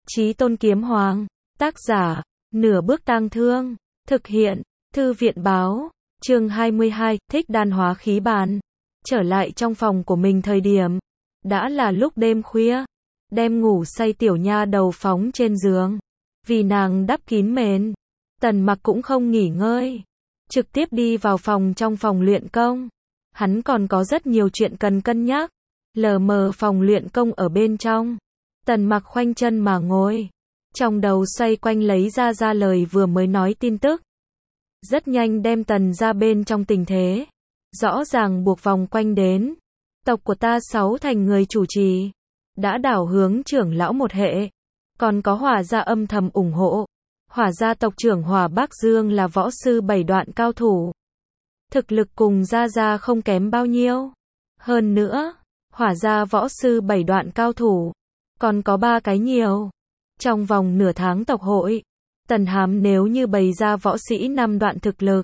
Chí Tôn Kiếm Hoàng. Tác giả, Nửa Bước Tang Thương. Thực hiện, Thư viện Báo. Chương 22, Thích Đan Hóa Khí Bàn. Trở lại trong phòng của mình thời điểm. Đã là lúc đêm khuya. Đem ngủ say tiểu nha đầu phóng trên giường. Vì nàng đắp kín mền. Tần Mặc cũng không nghỉ ngơi. Trực tiếp đi vào trong phòng luyện công. Hắn còn có rất nhiều chuyện cần cân nhắc. Lờ mờ phòng luyện công ở bên trong. Tần Mặc khoanh chân mà ngồi. Trong đầu xoay quanh lấy ra lời vừa mới nói tin tức. Rất nhanh đem Tần ra bên trong tình thế. Rõ ràng buộc vòng quanh đến. Tộc của ta 6 thành người chủ trì. Đã đảo hướng trưởng lão một hệ. Còn có Hỏa gia âm thầm ủng hộ. Hỏa gia tộc trưởng Hỏa Bác Dương là võ sư 7 đoạn cao thủ. Thực lực cùng gia không kém bao nhiêu. Hơn nữa, Hỏa gia võ sư 7 đoạn cao thủ. Còn có 3 cái nhiều. Trong vòng nửa tháng tộc hội, Tần Hàm nếu như bày ra võ sĩ 5 đoạn thực lực.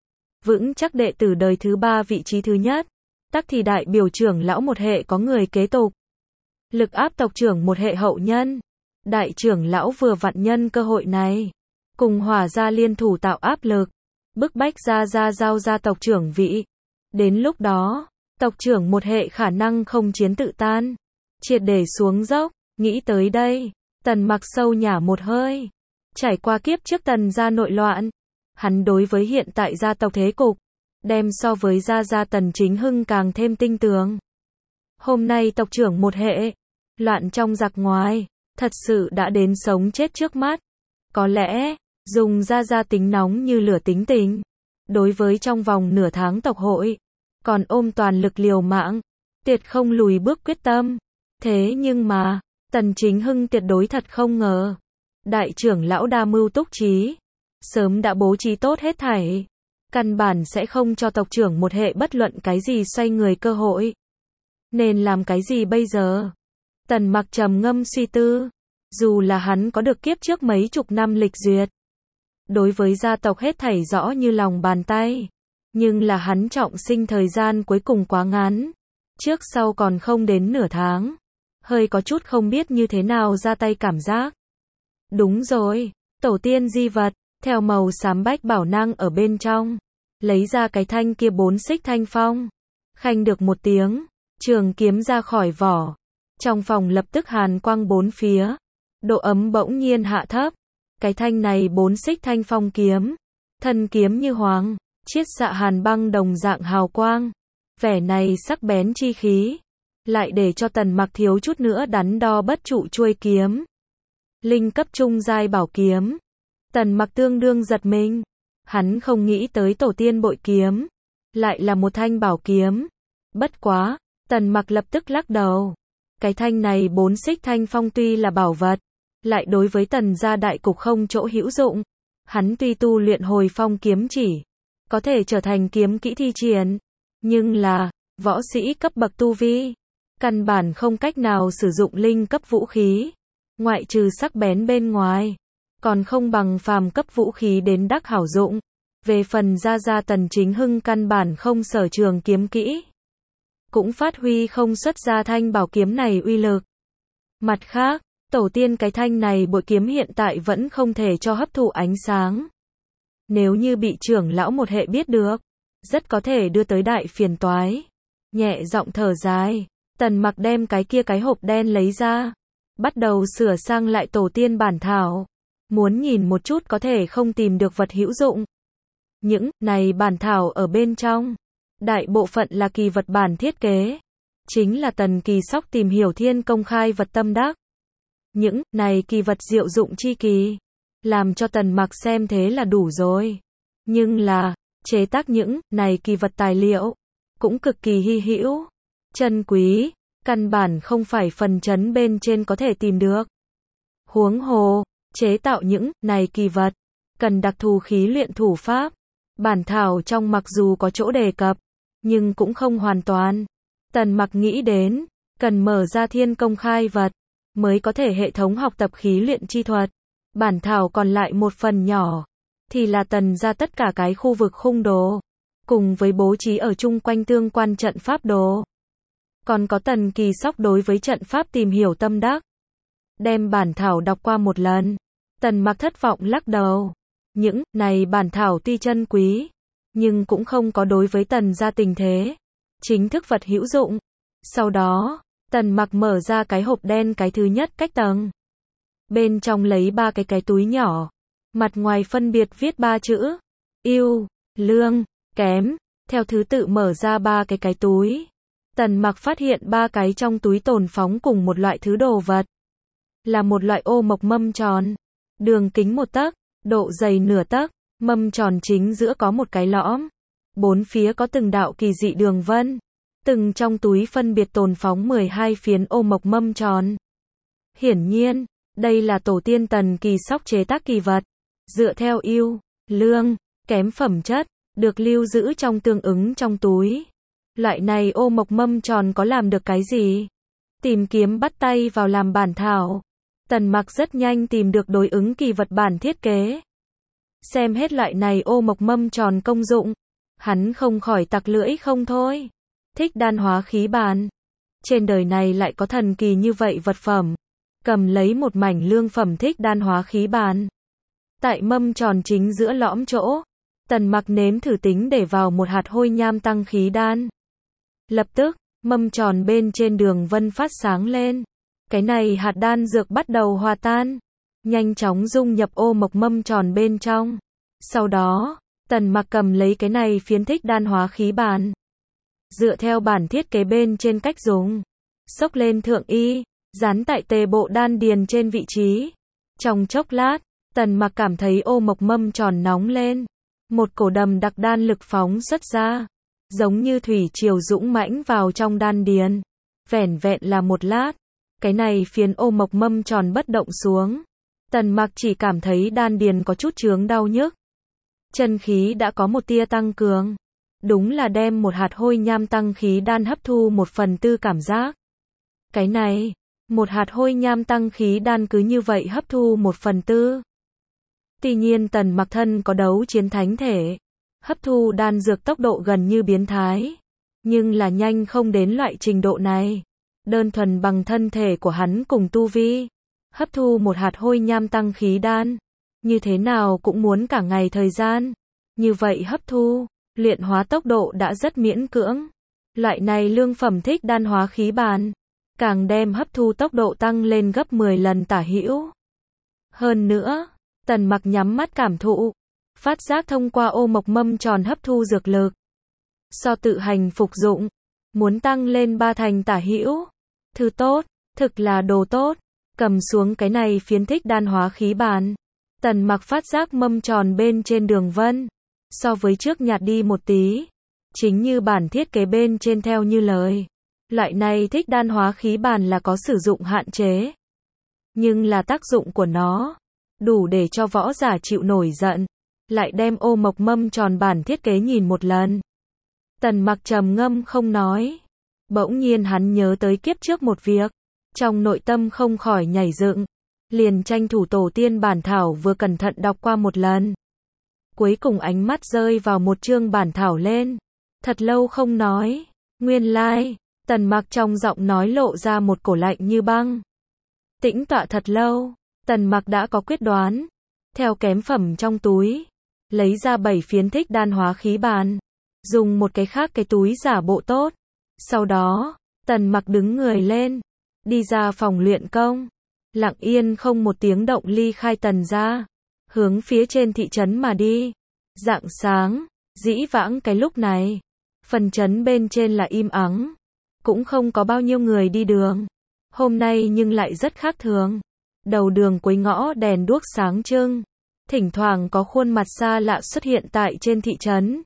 Vững chắc đệ tử đời thứ 3 vị trí thứ nhất. Tắc thì đại biểu trưởng lão một hệ có người kế tục. Lực áp tộc trưởng một hệ hậu nhân. Đại trưởng lão vừa vặn nhân cơ hội này. Cùng Hỏa gia liên thủ tạo áp lực. Bức bách gia giao ra tộc trưởng vị. Đến lúc đó, tộc trưởng một hệ khả năng không chiến tự tan. Triệt để xuống dốc. Nghĩ tới đây, Tần Mặc sâu nhả một hơi. Trải qua kiếp trước Tần gia nội loạn. Hắn đối với hiện tại gia tộc thế cục. Đem so với gia Tần Chính Hưng càng thêm tinh tường. Hôm nay tộc trưởng một hệ. Loạn trong giặc ngoài. Thật sự đã đến sống chết trước mắt. Có lẽ, dùng gia tính nóng như lửa tính tình. Đối với trong vòng nửa tháng tộc hội. Còn ôm toàn lực liều mạng. Tuyệt không lùi bước quyết tâm. Thế nhưng mà, Tần Chính Hưng tuyệt đối thật không ngờ. Đại trưởng lão đa mưu túc trí. Sớm đã bố trí tốt hết thảy. Căn bản sẽ không cho tộc trưởng một hệ bất luận cái gì xoay người cơ hội. Nên làm cái gì bây giờ? Tần Mặc trầm ngâm suy tư. Dù là hắn có được kiếp trước mấy chục năm lịch duyệt. Đối với gia tộc hết thảy rõ như lòng bàn tay. Nhưng là hắn trọng sinh thời gian cuối cùng quá ngắn. Trước sau còn không đến nửa tháng. Hơi có chút không biết như thế nào ra tay cảm giác. Đúng rồi, tổ tiên di vật, theo màu xám bách bảo năng ở bên trong. Lấy ra cái thanh kia 4 xích thanh phong. Khanh được một tiếng, trường kiếm ra khỏi vỏ. Trong phòng lập tức hàn quang bốn phía. Độ ấm bỗng nhiên hạ thấp. Cái thanh này 4 xích thanh phong kiếm. Thân kiếm như hoàng, chiết xạ hàn băng đồng dạng hào quang. Vẻ này sắc bén chi khí. Lại để cho Tần Mặc thiếu chút nữa đắn đo bất trụ chuôi kiếm. Linh cấp trung giai bảo kiếm. Tần Mặc tương đương giật mình. Hắn không nghĩ tới tổ tiên bội kiếm. Lại là một thanh bảo kiếm. Bất quá, Tần Mặc lập tức lắc đầu. Cái thanh này 4 xích thanh phong tuy là bảo vật. Lại đối với Tần gia đại cục không chỗ hữu dụng. Hắn tuy tu luyện hồi phong kiếm chỉ. Có thể trở thành kiếm kỹ thi triển. Nhưng là, võ sĩ cấp bậc tu vi. Căn bản không cách nào sử dụng linh cấp vũ khí. Ngoại trừ sắc bén bên ngoài. Còn không bằng phàm cấp vũ khí đến đắc hảo dụng. Về phần gia Tần Chính Hưng căn bản không sở trường kiếm kỹ. Cũng phát huy không xuất ra thanh bảo kiếm này uy lực. Mặt khác, tổ tiên cái thanh này bội kiếm hiện tại vẫn không thể cho hấp thụ ánh sáng. Nếu như bị trưởng lão một hệ biết được. Rất có thể đưa tới đại phiền toái. Nhẹ giọng thở dài. Tần Mặc đem cái hộp đen lấy ra. Bắt đầu sửa sang lại tổ tiên bản thảo. Muốn nhìn một chút có thể không tìm được vật hữu dụng. Những này bản thảo ở bên trong. Đại bộ phận là kỳ vật bản thiết kế. Chính là Tần Kỳ Sóc tìm hiểu thiên công khai vật tâm đắc. Những này kỳ vật diệu dụng chi kỳ. Làm cho Tần Mặc xem thế là đủ rồi. Nhưng là, chế tác những này kỳ vật tài liệu. Cũng cực kỳ hy hữu. Chân quý, căn bản không phải phần chấn bên trên có thể tìm được. Huống hồ, chế tạo những này kỳ vật, cần đặc thù khí luyện thủ pháp. Bản thảo trong mặc dù có chỗ đề cập, nhưng cũng không hoàn toàn. Tần Mặc nghĩ đến, cần mở ra thiên công khai vật, mới có thể hệ thống học tập khí luyện chi thuật. Bản thảo còn lại một phần nhỏ, thì là Tần ra tất cả cái khu vực khung đồ, cùng với bố trí ở chung quanh tương quan trận pháp đồ. Còn có Tần Kỳ Sóc đối với trận pháp tìm hiểu tâm đắc. đem bản thảo đọc qua một lần. Tần Mặc thất vọng lắc đầu. Những này bản thảo tuy chân quý, nhưng cũng không có đối với Tần gia tình thế chính thức vật hữu dụng. Sau đó, Tần Mặc mở ra cái hộp đen cái thứ nhất cách tầng. Bên trong lấy 3 cái túi nhỏ. Mặt ngoài phân biệt viết 3 chữ. Ưu, lương, kém. Theo thứ tự mở ra 3 cái túi. Tần Mặc phát hiện 3 cái trong túi tồn phóng cùng một loại thứ đồ vật. Là một loại ô mộc mâm tròn. Đường kính 1 tấc, độ dày nửa tấc. Mâm tròn chính giữa có một cái lõm. 4 phía có từng đạo kỳ dị đường vân. Từng trong túi phân biệt tồn phóng 12 phiến ô mộc mâm tròn. Hiển nhiên, đây là tổ tiên Tần Kỳ Sóc chế tác kỳ vật. Dựa theo ưu, lương, kém phẩm chất, được lưu giữ trong tương ứng trong túi. Loại này ô mộc mâm tròn có làm được cái gì? Tìm kiếm bắt tay vào làm bản thảo. Tần Mặc rất nhanh tìm được đối ứng kỳ vật bản thiết kế. Xem hết loại này ô mộc mâm tròn công dụng. Hắn không khỏi tặc lưỡi không thôi. Thích đan hóa khí bàn. Trên đời này lại có thần kỳ như vậy vật phẩm. Cầm lấy một mảnh lương phẩm thích đan hóa khí bàn. Tại mâm tròn chính giữa lõm chỗ. Tần Mặc nếm thử tính để vào một hạt hôi nham tăng khí đan. Lập tức, mâm tròn bên trên đường vân phát sáng lên. Cái này hạt đan dược bắt đầu hòa tan. Nhanh chóng dung nhập ô mộc mâm tròn bên trong. Sau đó, Tần Mặc cầm lấy cái này phiến thích đan hóa khí bàn. Dựa theo bản thiết kế bên trên cách dùng. Xốc lên thượng y, dán tại tề bộ đan điền trên vị trí. Trong chốc lát, Tần Mặc cảm thấy ô mộc mâm tròn nóng lên. Một cổ đầm đặc đan lực phóng xuất ra. Giống như thủy triều dũng mãnh vào trong đan điền. Vẻn vẹn là một lát. Cái này phiến ô mộc mâm tròn bất động xuống. Tần Mặc chỉ cảm thấy đan điền có chút chướng đau nhức. Chân khí đã có một tia tăng cường. Đúng là đem một hạt hôi nham tăng khí đan hấp thu 1/4 cảm giác. Cái này, một hạt hôi nham tăng khí đan cứ như vậy hấp thu 1/4. Tuy nhiên Tần Mặc thân có đấu chiến thánh thể. Hấp thu đan dược tốc độ gần như biến thái. Nhưng là nhanh không đến loại trình độ này. Đơn thuần bằng thân thể của hắn cùng tu vi. Hấp thu một hạt hôi nham tăng khí đan. Như thế nào cũng muốn cả ngày thời gian. Như vậy hấp thu, luyện hóa tốc độ đã rất miễn cưỡng. Loại này lương phẩm thích đan hóa khí bàn. Càng đem hấp thu tốc độ tăng lên gấp 10 lần tả hữu. Hơn nữa, Tần Mặc nhắm mắt cảm thụ. Phát giác thông qua ô mộc mâm tròn hấp thu dược lực. So tự hành phục dụng, muốn tăng lên 3 thành tả hữu. Thứ tốt, thực là đồ tốt. Cầm xuống cái này phiến thích đan hóa khí bàn. Tần Mặc phát giác mâm tròn bên trên đường vân. So với trước nhạt đi một tí. Chính như bản thiết kế bên trên theo như lời. Loại này thích đan hóa khí bàn là có sử dụng hạn chế. Nhưng là tác dụng của nó. Đủ để cho võ giả chịu nổi giận. Lại đem ô mộc mâm tròn bản thiết kế nhìn một lần. Tần Mặc trầm ngâm không nói. Bỗng nhiên hắn nhớ tới kiếp trước một việc. Trong nội tâm không khỏi nhảy dựng. Liền tranh thủ tổ tiên bản thảo vừa cẩn thận đọc qua một lần. Cuối cùng ánh mắt rơi vào một chương bản thảo lên. Thật lâu không nói. Nguyên lai, Tần Mặc trong giọng nói lộ ra một cổ lạnh như băng. Tĩnh tọa thật lâu, Tần Mặc đã có quyết đoán. Theo kém phẩm trong túi, lấy ra 7 phiến thích đan hóa khí bàn. Dùng một cái khác cái túi giả bộ tốt. Sau đó, Tần Mặc đứng người lên. Đi ra phòng luyện công. Lặng yên không một tiếng động ly khai Tần gia. Hướng phía trên thị trấn mà đi. Rạng sáng, dĩ vãng cái lúc này. Phần trấn bên trên là im ắng. Cũng không có bao nhiêu người đi đường. Hôm nay nhưng lại rất khác thường. Đầu đường cuối ngõ đèn đuốc sáng trưng. Thỉnh thoảng có khuôn mặt xa lạ xuất hiện tại trên thị trấn.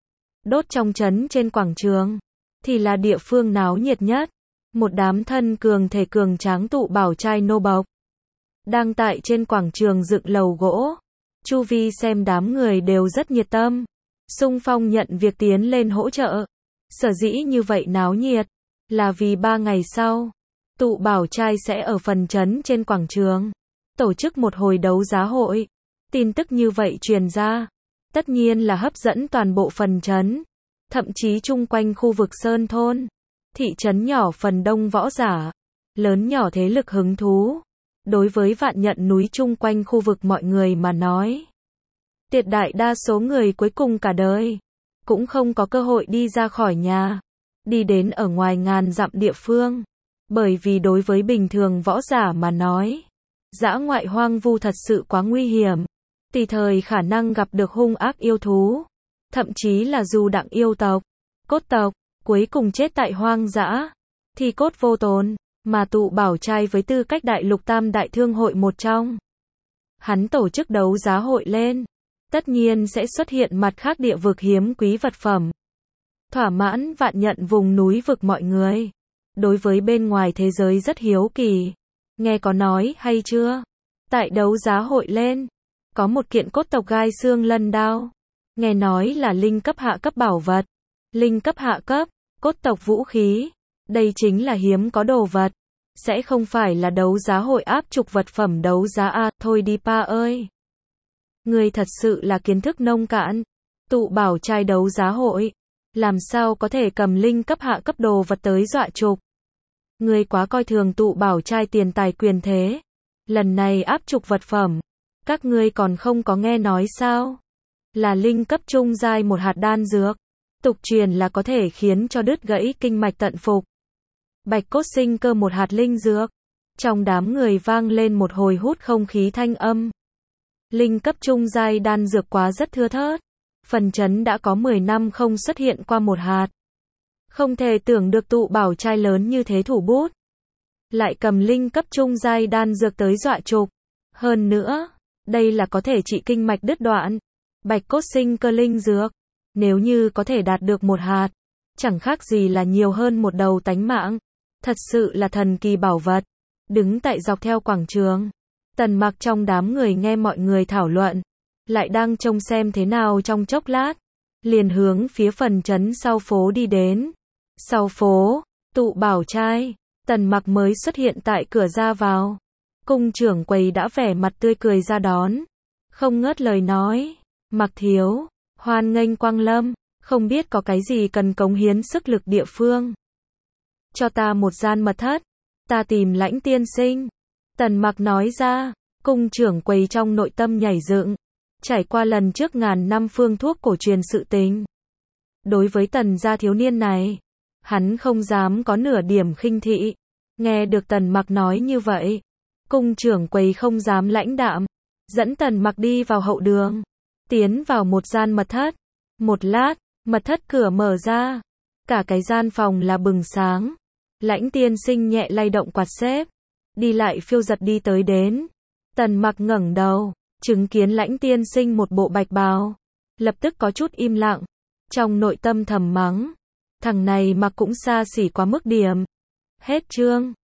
Đốt trong trấn trên quảng trường. Thì là địa phương náo nhiệt nhất. Một đám thân cường thể cường tráng tụ bảo trai nô bộc. Đang tại trên quảng trường dựng lầu gỗ. Chu vi xem đám người đều rất nhiệt tâm. Xung phong nhận việc tiến lên hỗ trợ. Sở dĩ như vậy náo nhiệt. Là vì 3 ngày sau. Tụ bảo trai sẽ ở phần trấn trên quảng trường. Tổ chức một hồi đấu giá hội. Tin tức như vậy truyền ra. Tất nhiên là hấp dẫn toàn bộ phần trấn. Thậm chí chung quanh khu vực Sơn Thôn. Thị trấn nhỏ phần đông võ giả. Lớn nhỏ thế lực hứng thú. Đối với vạn nhận núi chung quanh khu vực mọi người mà nói, tuyệt đại đa số người cuối cùng cả đời cũng không có cơ hội đi ra khỏi nhà, đi đến ở ngoài ngàn dặm địa phương. Bởi vì đối với bình thường võ giả mà nói, dã ngoại hoang vu thật sự quá nguy hiểm, tùy thời khả năng gặp được hung ác yêu thú, thậm chí là dù đặng yêu tộc, cốt tộc, cuối cùng chết tại hoang dã, thì cốt vô tồn. Mà tụ bảo trai với tư cách đại lục tam đại thương hội một trong, hắn tổ chức đấu giá hội lên, tất nhiên sẽ xuất hiện mặt khác địa vực hiếm quý vật phẩm. Thỏa mãn vạn nhận vùng núi vực mọi người. Đối với bên ngoài thế giới rất hiếu kỳ. Nghe có nói hay chưa? Tại đấu giá hội lên, có một kiện cốt tộc gai xương lân đao. Nghe nói là linh cấp hạ cấp bảo vật. Linh cấp hạ cấp, cốt tộc vũ khí. Đây chính là hiếm có đồ vật. Sẽ không phải là đấu giá hội áp trục vật phẩm đấu giá à, thôi đi pa ơi. Người thật sự là kiến thức nông cạn. Tụ bảo trai đấu giá hội. Làm sao có thể cầm linh cấp hạ cấp đồ vật tới dọa trục. Người quá coi thường tụ bảo trai tiền tài quyền thế. Lần này áp trục vật phẩm. Các ngươi còn không có nghe nói sao? Là linh cấp trung giai một hạt đan dược. Tục truyền là có thể khiến cho đứt gãy kinh mạch tận phục. Bạch cốt sinh cơ một hạt linh dược. Trong đám người vang lên một hồi hút không khí thanh âm. Linh cấp trung giai đan dược quá rất thưa thớt. Phần chấn đã có 10 năm không xuất hiện qua một hạt. Không thể tưởng được tụ bảo trai lớn như thế thủ bút. Lại cầm linh cấp trung giai đan dược tới dọa trục. Hơn nữa, đây là có thể trị kinh mạch đứt đoạn. Bạch cốt sinh cơ linh dược. Nếu như có thể đạt được một hạt, chẳng khác gì là nhiều hơn một đầu tánh mạng. Thật sự là thần kỳ bảo vật. Đứng tại dọc theo quảng trường, Tần Mặc trong đám người nghe mọi người thảo luận, lại đang trông xem thế nào trong chốc lát, liền hướng phía phần trấn sau phố đi đến. Sau phố, tụ bảo trai, Tần Mặc mới xuất hiện tại cửa ra vào. Cung trưởng quầy đã vẻ mặt tươi cười ra đón, không ngớt lời nói, Mặc thiếu, hoan nghênh quang lâm, không biết có cái gì cần cống hiến sức lực địa phương. Cho ta một gian mật thất, ta tìm Lãnh tiên sinh. Tần Mặc nói ra, cung trưởng quầy trong nội tâm nhảy dựng, trải qua lần trước ngàn năm phương thuốc cổ truyền sự tình. Đối với Tần gia thiếu niên này, hắn không dám có nửa điểm khinh thị. Nghe được Tần Mặc nói như vậy, cung trưởng quầy không dám lãnh đạm, dẫn Tần Mặc đi vào hậu đường, tiến vào một gian mật thất. Một lát, mật thất cửa mở ra, cả cái gian phòng là bừng sáng. Lãnh tiên sinh nhẹ lay động quạt xếp, đi lại phiêu giật đi tới đến. Tần Mặc ngẩng đầu, chứng kiến Lãnh tiên sinh một bộ bạch bào, lập tức có chút im lặng, trong nội tâm thầm mắng, thằng này mặc cũng xa xỉ quá mức điểm. Hết chương.